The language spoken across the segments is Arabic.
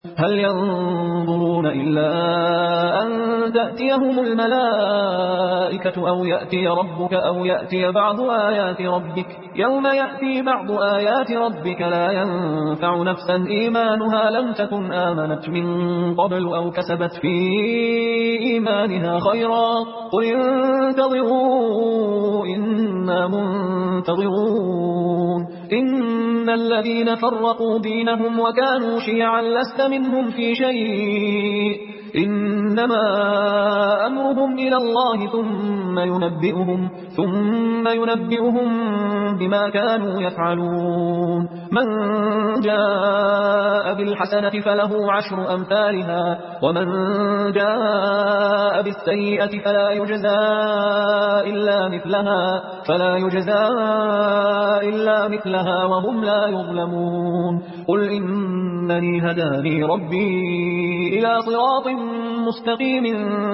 هل ينظرون إلا أن تأتيهم الملائكة أو يأتي ربك أو يأتي بعض آيات ربك يوم يأتي بعض آيات ربك لا ينفع نفسا إيمانها لم تكن آمنت من قبل أو كسبت في إيمانها خيرا قل انتظروا إنا منتظرون إن الذين فرقوا دينهم وكانوا شيعا لست منهم في شيء إنما أمرهم إلى الله ثم ينبئهم بما كانوا يفعلون من جاء بالحسنة فله 10 أمثالها ومن جاء بالسيئة فلا يجزى إلا مثلها وهم لا يظلمون قل إنني هداني ربي إلى صراط مستقيم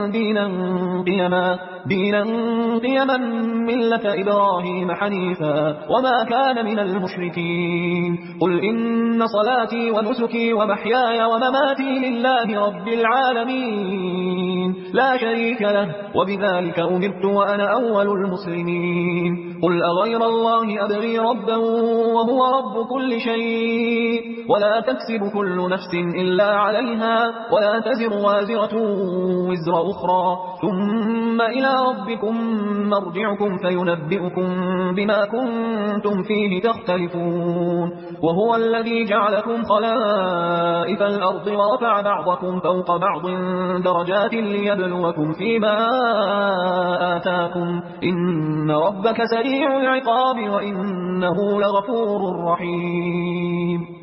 دينا قيما ملة إبراهيم حنيفا وما كان من المشركين قل إن صلاتي ونسكي ومحياي ومماتي لله رب العالمين لا شريك له وبذلك أمرت وأنا أول المسلمين قل أغير الله أبغي ربا وهو رب كل شيء ولا تكسب كل نفس إلا عليها ولا تزر وازرة وزر أخرى ثم إلى ربكم مرجعكم فينبئكم بما كنتم فيه تختلفون وهو الذي جعلكم خلائف الأرض ورفع بعضكم فوق بعض درجات ليبلوكم فيما آتاكم إن ربك سريع العقاب وإنه لغفور رحيم